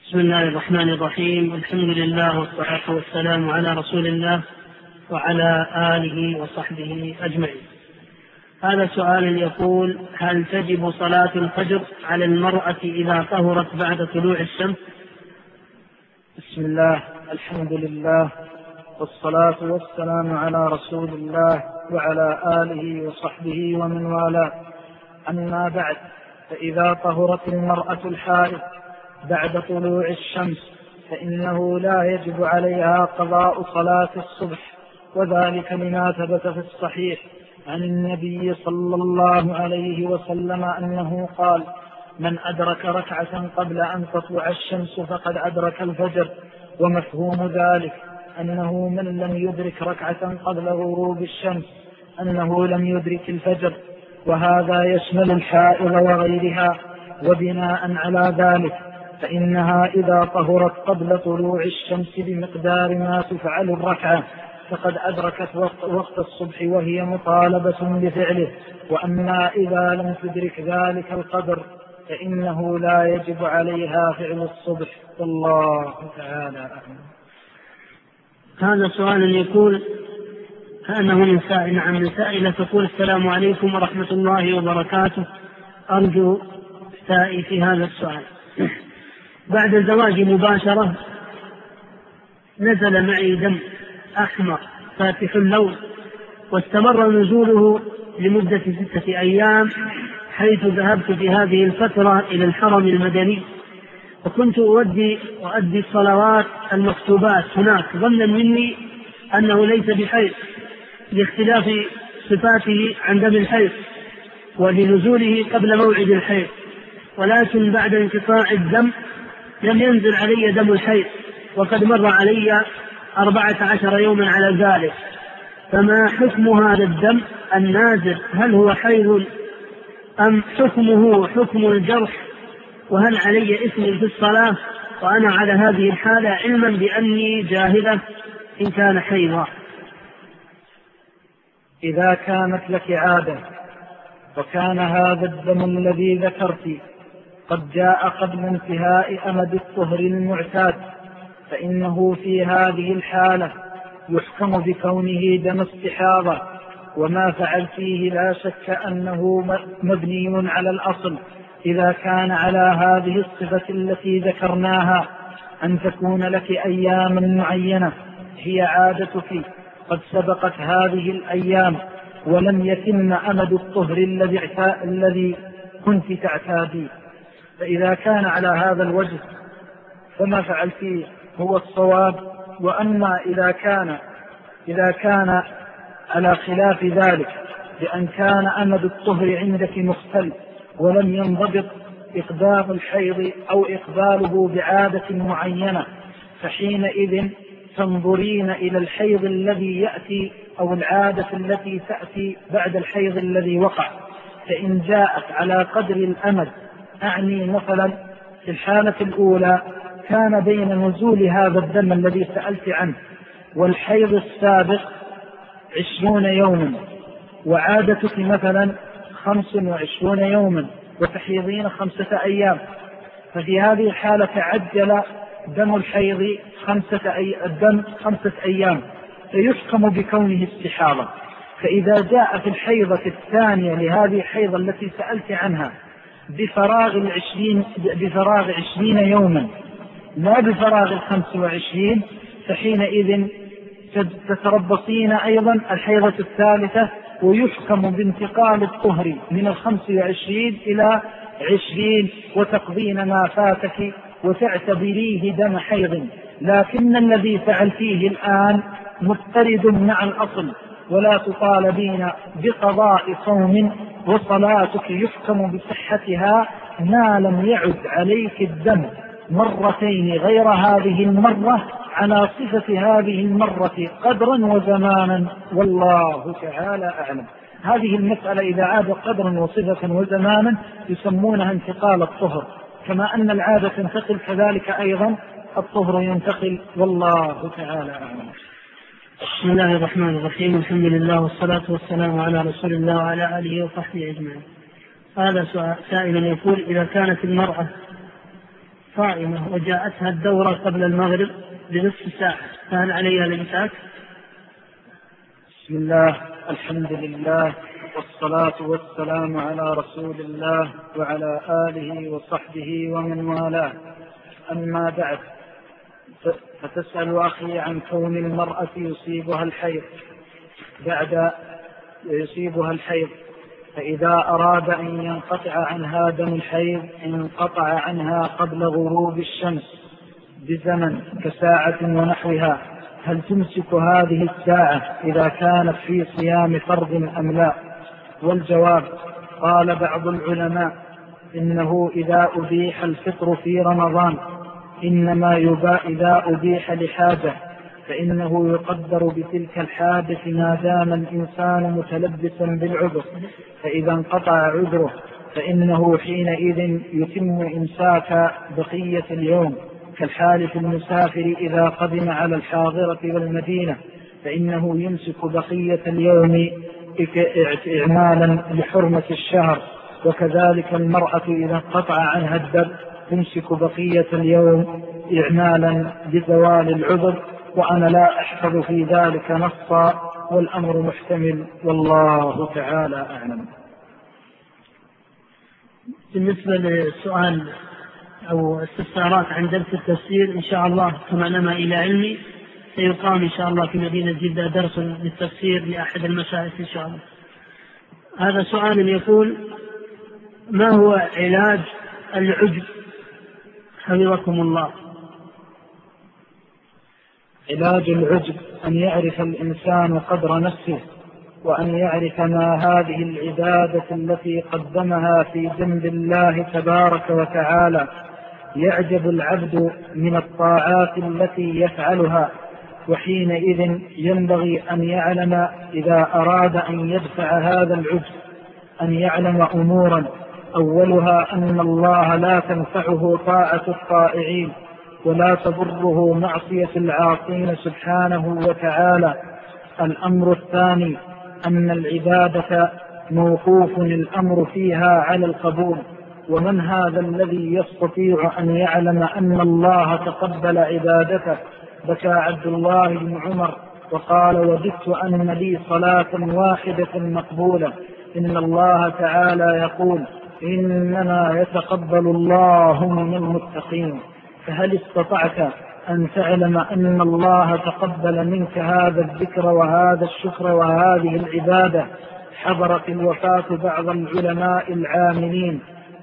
بسم الله الرحمن الرحيم. الحمد لله والصلاة والسلام على رسول الله وعلى آله وصحبه أجمعين. هذا سؤال يقول: هل تجب صلاة الفجر على المرأة إذا طهرت بعد طلوع الشمس؟ بسم الله، الحمد لله، والصلاة والسلام على رسول الله وعلى آله وصحبه ومن والاه. أما بعد، فإذا طهرت المرأة الحائض بعد طلوع الشمس فإنه لا يجب عليها قضاء صلاة الصبح، وذلك لما ثبت في الصحيح عن النبي صلى الله عليه وسلم أنه قال: من أدرك ركعة قبل أن تطلع الشمس فقد أدرك الفجر. ومفهوم ذلك أنه من لم يدرك ركعة قبل غروب الشمس أنه لم يدرك الفجر، وهذا يشمل الحائض وغيرها. وبناء على ذلك فإنها إذا طهرت قبل طلوع الشمس بمقدار ما تفعل الركعة فقد أدركت وقت الصبح وهي مطالبة بفعله. وأما إذا لم تدرك ذلك القدر فإنه لا يجب عليها فعل الصبح، والله تعالى أعلم. هذا سؤال يقول كأنه من سائلة تقول: السلام عليكم ورحمة الله وبركاته، أرجو سائي في هذا السؤال. بعد الزواج مباشرة نزل معي دم أحمر فاتح اللون، واستمر نزوله لمدة 6 أيام، حيث ذهبت في هذه الفترة إلى الحرم المدني، وكنت أؤدي الصلوات المكتوبات هناك ظنا مني أنه ليس بحيض لاختلاف صفاته عن دم الحيض ولنزوله قبل موعد الحيض، ولكن بعد انقطاع الدم لم ينزل علي دم الحيض، وقد مر علي 14 يوما على ذلك. فما حكم هذا الدم النازل؟ هل هو حيض أم حكمه حكم الجرح؟ وهل علي إثم في الصلاة وأنا على هذه الحالة، علما بأني جاهلة إن كان حيضا؟ إذا كانت لك عادة وكان هذا الدم الذي ذكرت قد جاء قبل انتهاء أمد الطهر المعتاد فإنه في هذه الحالة يحكم بكونه دم استحاضة، وما فعل فيه لا شك أنه مبني على الأصل إذا كان على هذه الصفة التي ذكرناها، أن تكون لك أيام معينة هي عادتك قد سبقت هذه الأيام ولم يتم أمد الطهر الذي كنت تعتاديه. فإذا كان على هذا الوجه فما فعلتيه هو الصواب. وأما إذا كان على خلاف ذلك، بأن كان أمد الطهر عندك مختل ولم ينضبط إقدام الحيض أو إقباله بعادة معينة، فحينئذ تنظرين إلى الحيض الذي يأتي أو العادة التي تأتي بعد الحيض الذي وقع. فإن جاءت على قدر الأمد، أعني مثلا في الحالة الأولى كان بين نزول هذا الدم الذي سألت عنه والحيض السابق 20 يوما، وعادتك مثلا 25 يوما وتحيضين 5 أيام، ففي هذه الحالة تعجل دم الحيض 5 أيام فيحكم بكونه استحاضة. فإذا جاء في الحيضة الثانية لهذه الحيضة التي سألت عنها بفراغ 20 يوما لا بفراغ 25، فحينئذ تتربصين أيضا الحيضة الثالثة، ويحكم بانتقال الطهر من 25 إلى 20 وتقضين ما فاتك وتعتبريه دم حيض. لكن الذي فعلتيه الآن مضطرد مع الأصل، ولا تطالبين بقضاء صوم، وصلاتك يحكم بصحتها ما لم يعد عليك الدم مرتين غير هذه المرة على صفة هذه المرة قدرا وزمانا، والله تعالى أعلم. هذه المسألة إذا عاد قدرا وصفة وزمانا يسمونها انتقال الطهر، كما أن العادة تنتقل كذلك أيضا الطهر ينتقل، والله تعالى أعلم. بسم الله الرحمن الرحيم. الحمد لله والصلاة والسلام على رسول الله وعلى آله وصحبه أجمعين. هذا سائل يقول: إذا كانت المرأة صائمة وجاءتها الدورة قبل المغرب بنصف ساعة، فهل عليها الإمساك؟ بسم الله، الحمد لله، والصلاة والسلام على رسول الله وعلى آله وصحبه ومن والاه. أما بعد، فتسأل أخي عن كون المرأة يصيبها الحيض فإذا أراد أن ينقطع عنها دم الحيض انقطع عنها قبل غروب الشمس بزمن كساعة ونحوها، هل تمسك هذه الساعة إذا كانت في صيام فرض أم لا؟ والجواب: قال بعض العلماء إنه إذا أبيح الفطر في رمضان إنما إذا أبيح لحاجة فإنه يقدر بتلك الحاجة ما دام الإنسان متلبسا بالعذر، فإذا انقطع عذره فإنه حينئذ يتم إمساك بقية اليوم، كالحالف المسافر إذا قدم على الحاضرة والمدينة فإنه يمسك بقية اليوم إعمالا لحرمة الشهر، وكذلك المرأة إذا انقطع عنها الدم تمسك بقية اليوم إعمالا لزوال العذر، وأنا لا أحفظ في ذلك نصا، والأمر محتمل، والله تعالى أعلم. بالنسبة للسؤال أو استفسارات عن درس التفسير، إن شاء الله كما نما إلى علمي سيقام إن شاء الله في مدينة جدة درس للتفسير لأحد المشايخ إن شاء الله. هذا سؤال يقول: ما هو علاج العجب حفظكم الله؟ علاج العجب أن يعرف الإنسان قدر نفسه، وأن يعرف ما هذه العبادة التي قدمها في جنب الله تبارك وتعالى. يعجب العبد من الطاعات التي يفعلها، وحينئذ ينبغي أن يعلم إذا أراد أن يدفع هذا العجب أن يعلم أمورا: أولها أن الله لا تنفعه طاعة الطائعين ولا تضره معصية العاصين سبحانه وتعالى. الأمر الثاني أن العبادة موقوف الأمر فيها على القبول، ومن هذا الذي يستطيع أن يعلم أن الله تقبل عبادته؟ بكى عبد الله بن عمر وقال: وجدت أن لي صلاة واحدة مقبولة. إن الله تعالى يقول: إنما يتقبل الله من المتقين. فهل استطعت أن تعلم أن الله تقبل منك هذا الذكر وهذا الشكر وهذه العبادة؟ حضرت الوفاة بعض العلماء العاملين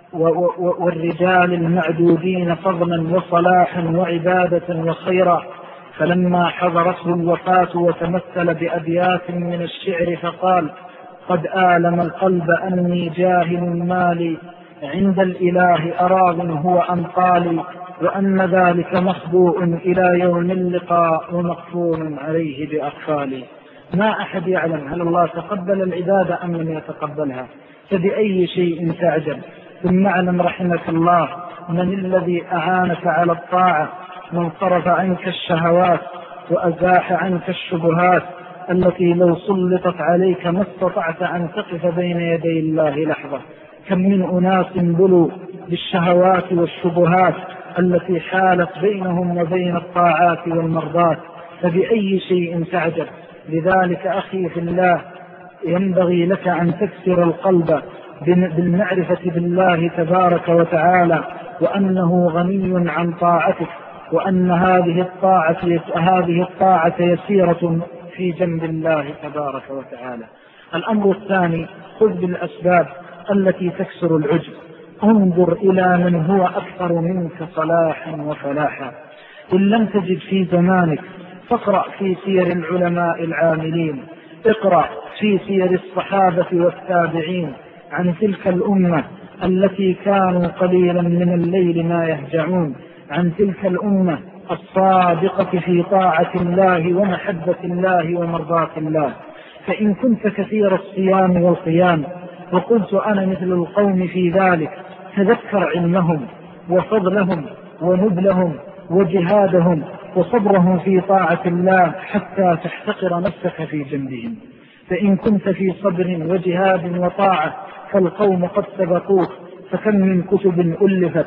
والرجال المعدودين فضلا وصلاحا وعبادة وخيرا، فلما حضرته الوفاة وتمثل بأبيات من الشعر فقال: قد آلم القلب أني جاهل مالي عند الإله أراض هو أنقالي، وأن ذلك مخبوء إلى يوم اللقاء ومقفول عليه بأقفالي. ما أحد يعلم هل الله تقبل العبادة أم لم يتقبلها، فبأي شيء تعجب؟ ثم اعلم رحمك الله من الذي أعانك على الطاعة، من صرف عنك الشهوات وأزاح عنك الشبهات التي لو سلطت عليك ما استطعت أن تقف بين يدي الله لحظة. كم من أناس بلوا بالشهوات والشبهات التي حالت بينهم وبين الطاعات والمرضات، فبأي شيء تعجب؟ لذلك أخي في الله ينبغي لك أن تكسر القلب بالمعرفة بالله تبارك وتعالى، وأنه غني عن طاعتك، وأن هذه الطاعة يسيرة في جنب الله تبارك وتعالى. الأمر الثاني: خذ بالأسباب التي تكسر العجب. انظر إلى من هو أكثر منك صلاحا وفلاحا. إن لم تجد في زمانك فاقرأ في سير العلماء العاملين، اقرأ في سير الصحابة والتابعين عن تلك الأمة التي كانوا قليلا من الليل ما يهجعون، عن تلك الأمة الصادقة في طاعة الله ومحبة الله ومرضاة الله. فإن كنت كثير الصيام والقيام وقلت أنا مثل القوم في ذلك، تذكر علمهم وفضلهم ونبلهم وجهادهم وصبرهم في طاعة الله حتى تحتقر نفسك في جنبهم. فإن كنت في صبر وجهاد وطاعة فالقوم قد سبقوك، فكم من كتب ألفت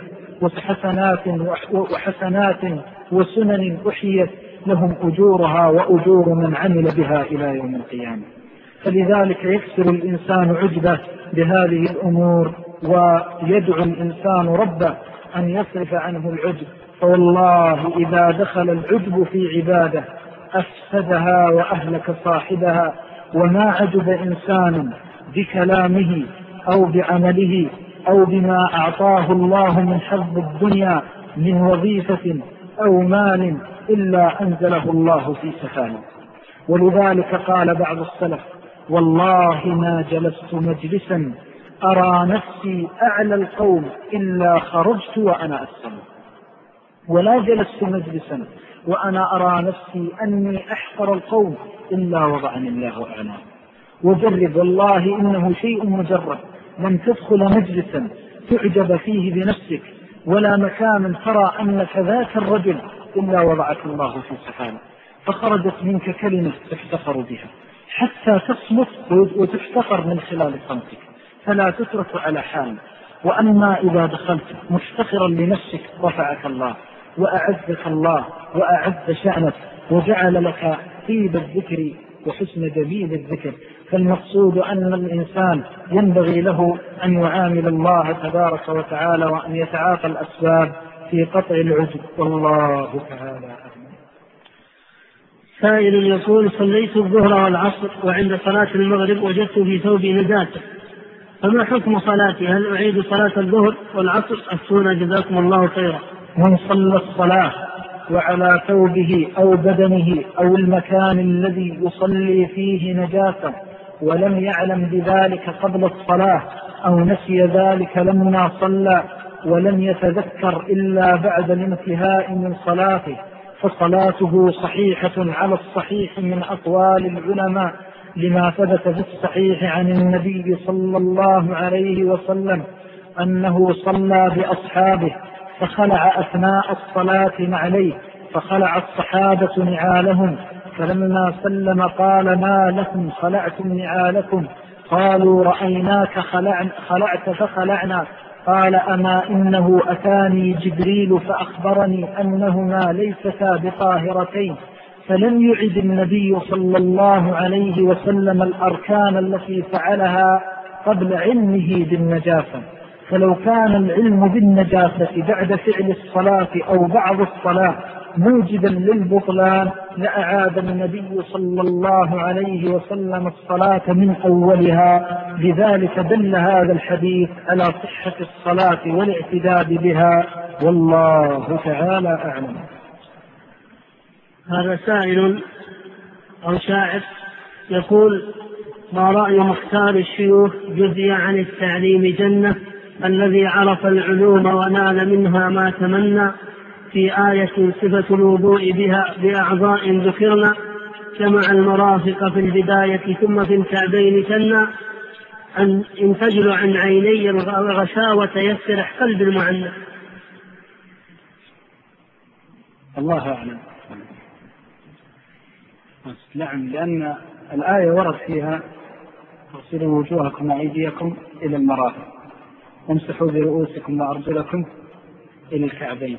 وحسنات وسنن أحيت لهم أجورها وأجور من عمل بها إلى يوم القيامة. فلذلك يكسر الإنسان عجبه بهذه الأمور، ويدعو الإنسان ربه أن يصرف عنه العجب. فوالله إذا دخل العجب في عباده أفسدها وأهلك صاحبها. وما عجب إنسان بكلامه أو بعمله أو بما أعطاه الله من حظ الدنيا من وظيفة أو مال إلا أنزله الله في سفاله. ولذلك قال بعض السلف: والله ما جلست مجلسا أرى نفسي أعلى القوم إلا خرجت وأنا أسفل، ولا جلست مجلسا وأنا أرى نفسي أني أحقر القوم إلا وضعني الله أعلى. وجرب، والله إنه شيء مجرد، لن تدخل مجلسا تعجب فيه بنفسك ولا مكانا ترى أنك ذاك الرجل إلا وضعك الله في سفاله، فخرجت منك كلمة تفتخر بها حتى تصمت وتفتخر من خلال صمتك، فلا تترك على حال. وأما إذا دخلت مفتخرا لنفسك رفعك الله وأعزك الله وأعز شأنك وجعل لك طيب الذكر وحسن جميل الذكر. فالمقصود أن الإنسان ينبغي له أن يعامل الله تبارك وتعالى وأن يتعاطى الأسباب في قطع العجب، والله تعالى أعلم. سائل يقول: صليت الظهر والعصر وعند صلاة المغرب وجدت في ثوبي نجاسة، فما حكم صلاتي؟ هل أعيد صلاة الظهر والعصر؟ أفتونا جزاكم الله خيرا. من صلى الصلاة وعلى ثوبه أو بدنه أو المكان الذي يصلي فيه نجاسة ولم يعلم بذلك قبل الصلاة أو نسي ذلك لما صلى ولم يتذكر إلا بعد الانتهاء من صلاته، فصلاته صحيحة على الصحيح من أقوال العلماء، لما ثبت في الصحيح عن النبي صلى الله عليه وسلم أنه صلى بأصحابه فخلع أثناء الصلاة نعليه، فخلع الصحابة نعالهم، فلما سلم قال: ما لكم خلعتم نعالكم؟ قالوا: رأيناك خلعت فخلعنا. قال: أما إنه أتاني جبريل فأخبرني أنهما ليستا بطاهرتين. فلم يعد النبي صلى الله عليه وسلم الأركان التي فعلها قبل علمه بالنجاسة، فلو كان العلم بالنجاسة بعد فعل الصلاة أو بعض الصلاة موجبا للبطلان لأعاد النبي صلى الله عليه وسلم الصلاة من أولها. لذلك دل هذا الحديث على صحة الصلاة والاعتداد بها، والله تعالى أعلم. هذا سائل أو شاعر يقول: ما رأي مختار الشيوخ جزي عن التعليم جنة الذي عرف العلوم ونال منها ما تمنى، في آية صفة الوضوء بها بأعضاء ذكرنا، جمع المرافق في البداية ثم في الكعبين ثنى، إن تجل عن عيني الغشاوة يسرح قلب المعنى. الله أعلم. نعم، لأن الآية ورد فيها: اغسلوا وجوهكم وأيديكم إلى المرافق وامسحوا برؤوسكم وأرجلكم إلى الكعبين.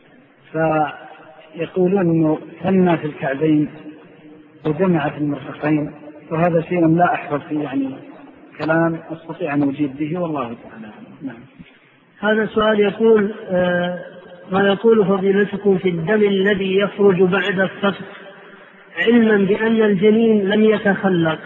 فيقولون أنه ثنى في الكعبين وجمع في المرفقين، وهذا شيء لا أحفظ فيه يعني كلام أستطيع أن أجيب به، والله تعالى. نعم. هذا سؤال يقول: ما يقول فضيلتكم في الدم الذي يخرج بعد السقط علما بأن الجنين لم يتخلق؟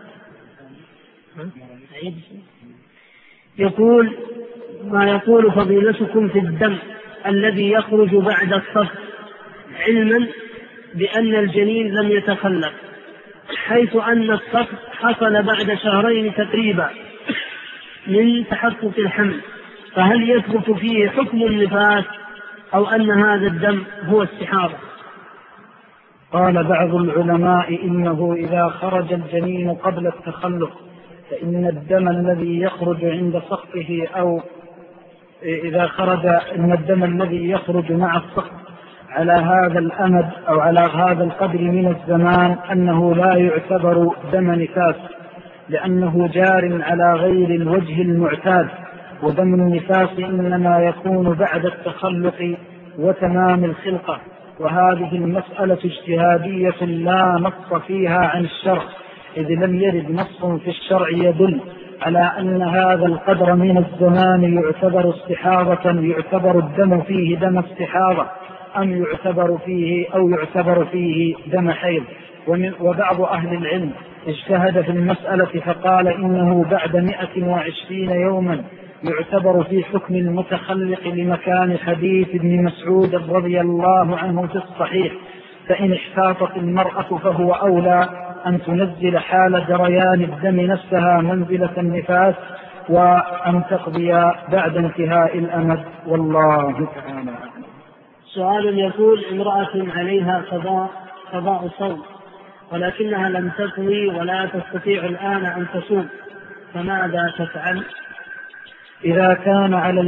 يقول: ما يقول فضيلتكم في الدم الذي يخرج بعد السقط علما بأن الجنين لم يتخلق، حيث أن السقط حصل بعد شهرين تقريبا من تحقق الحمل، فهل يثبت فيه حكم النفاس أو أن هذا الدم هو استحاضة؟ قال بعض العلماء: إنه إذا خرج الجنين قبل التخلق فإن الدم الذي يخرج عند سقطه، أو إذا خرج إن الدم الذي يخرج مع السقط على هذا الأمد أو على هذا القدر من الزمان أنه لا يعتبر دم نفاس، لأنه جار على غير الوجه المعتاد، ودم النفاس إنما يكون بعد التخلق وتمام الخلقة. وهذه المسألة اجتهادية لا نص فيها عن الشرع، إذ لم يرد نص في الشرع يدل على أن هذا القدر من الزمان يعتبر استحاضة، يعتبر الدم فيه دم استحاضة، أم يعتبر فيه دم حيض. وبعض أهل العلم اجتهد في المسألة فقال إنه بعد 120 يوما يعتبر في حكم المتخلق لمكان حديث ابن مسعود رضي الله عنه في الصحيح. فإن احتاطت المرأة فهو أولى أن تنزل حال جريان الدم نفسها منزلة النفاس، وأن تقضي بعد انتهاء الأمد، والله تعالى. سؤال يقول: امرأة عليها قضاء صوم ولكنها لم تقضي ولا تستطيع الآن أن تصوم، فماذا تفعل؟ إذا كان على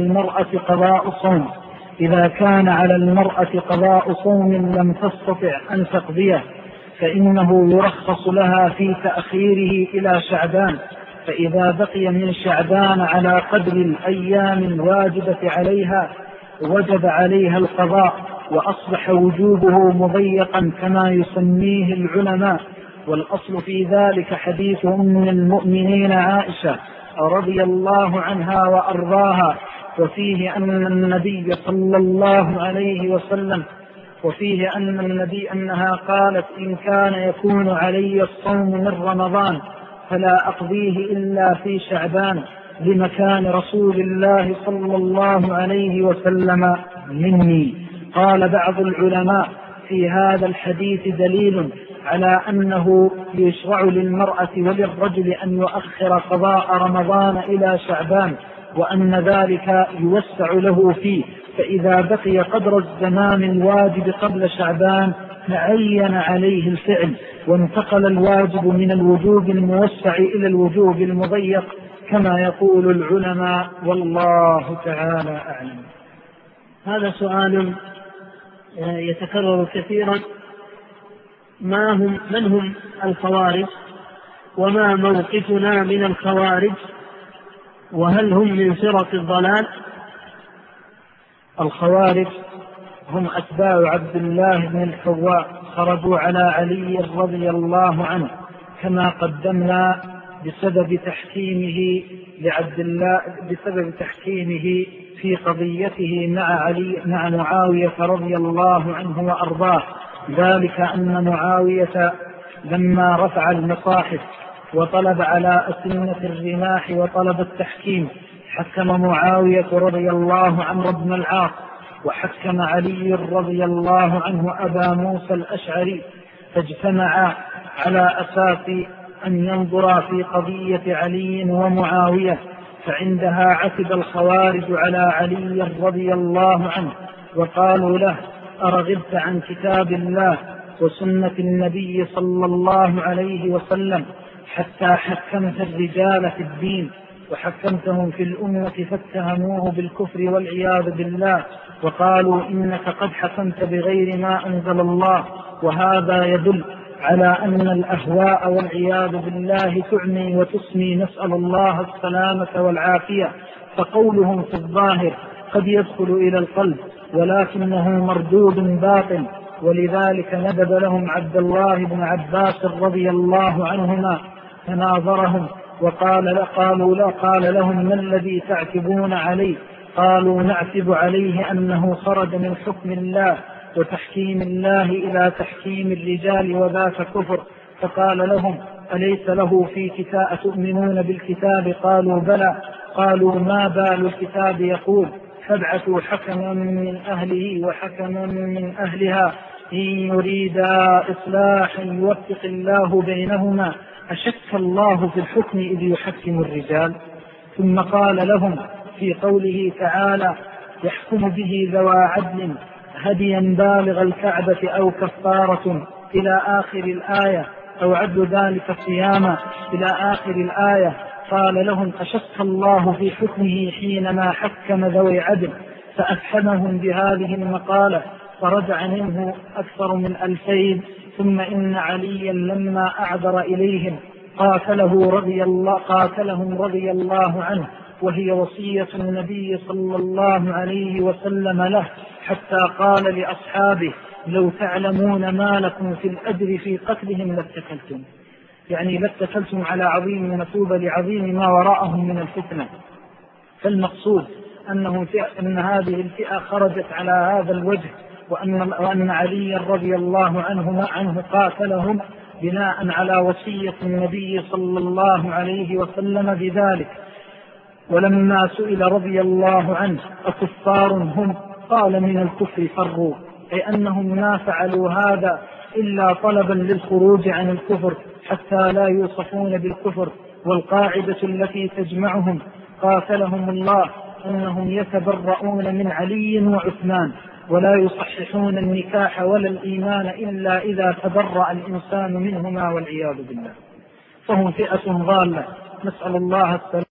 المرأة قضاء صوم لم تستطع أن تقضيه فإنه يرخص لها في تأخيره إلى شعبان، فإذا بقي من شعبان على قدر الأيام الواجبة عليها وجب عليها القضاء، وأصبح وجوبه مضيقا كما يسميه العلماء. والأصل في ذلك حديث أم المؤمنين عائشة رضي الله عنها وأرضاها، وفيه أن النبي صلى الله عليه وسلم أنها قالت: إن كان يكون علي الصوم من رمضان فلا أقضيه إلا في شعبان، لمكان رسول الله صلى الله عليه وسلم مني. قال بعض العلماء: في هذا الحديث دليل على أنه يشرع للمرأة وللرجل أن يؤخر قضاء رمضان إلى شعبان، وأن ذلك يوسع له فيه، فإذا بقي قدر الزمان الواجب قبل شعبان تعين عليه الفعل، وانتقل الواجب من الوجوب الموسع إلى الوجوب المضيق كما يقول العلماء، والله تعالى أعلم. هذا سؤال يتكرر كثيرا: من هم الخوارج؟ وما موقفنا من الخوارج؟ وهل هم من فرق الضلال؟ الخوارج هم أتباع عبد الله بن الحواء، خرجوا على علي رضي الله عنه كما قدمنا بسبب تحكيمه في قضيته مع معاوية رضي الله عنه وأرضاه. ذلك أن معاوية لما رفع المصاحف وطلب على أسنة الرماح وطلب التحكيم، حكم معاوية رضي الله عنه بن العاص، وحكم علي رضي الله عنه أبا موسى الأشعري، فاجتمعا على أساس أن ينظرا في قضية علي ومعاوية. فعندها عتب الخوارج على علي رضي الله عنه وقالوا له: أرغبت عن كتاب الله وسنة النبي صلى الله عليه وسلم حتى حكمت الرجال في الدين وحكمتهم في الأمة فاتهموه بالكفر والعياذ بالله، وقالوا إنك قد حكمت بغير ما أنزل الله. وهذا يدل على أن الأهواء والعياذ بالله تعمي وتسمي، نسأل الله السلامة والعافية. فقولهم في الظاهر قد يدخل إلى القلب ولكنه مردود باطن، ولذلك ندب لهم عبد الله بن عباس رضي الله عنهما فناظرهم قال لهم: ما الذي تعتبون عليه؟ قالوا: نعتب عليه أنه خرج من حكم الله وتحكيم الله إلى تحكيم الرجال وذاك كفر. فقال لهم: أليس له في كتاب تؤمنون بالكتاب؟ قالوا: بلى. قالوا: ما بال الكتاب يقول فابعثوا حكما من أهله وحكما من أهلها إن يريدا إصلاحا يوفق الله بينهما. أشك الله في الحكم إذ يحكم الرجال؟ ثم قال لهم في قوله تعالى: يحكم به ذوى عدل هديا بالغ الكعبة أو كفارة إلى آخر الآية، أو عدل ذلك صياما إلى آخر الآية. قال لهم: أشك الله في حكمه حينما حكم ذوي عدل؟ فأفحمهم بهذه المقالة، فرجع منه أكثر من 2000. ثم إن عليا لما أعذر إليهم قاتلهم رضي الله عنه، وهي وصية النبي صلى الله عليه وسلم له، حتى قال لأصحابه: لو تعلمون ما لكم في الأجر في قتلهم لاتكلتم، يعني لاتكلتم على عظيم المثوبة لعظيم ما وراءهم من الفتنة. فالمقصود أن هذه الفئة خرجت على هذا الوجه، وأن علي رضي الله عنه قاتلهم بناء على وصية النبي صلى الله عليه وسلم بذلك. ولما سئل رضي الله عنه: أكفار هم؟ قال: من الكفر فروا، أي أنهم ما فعلوا هذا إلا طلبا للخروج عن الكفر حتى لا يوصفون بالكفر. والقاعدة التي تجمعهم قاتلهم الله أنهم يتبرؤون من علي وعثمان، ولا يصححون النكاح ولا الإيمان إلا إذا تبرأ الإنسان منهما والعياذ بالله. فهم فئة ضالة، نسأل الله السلامة.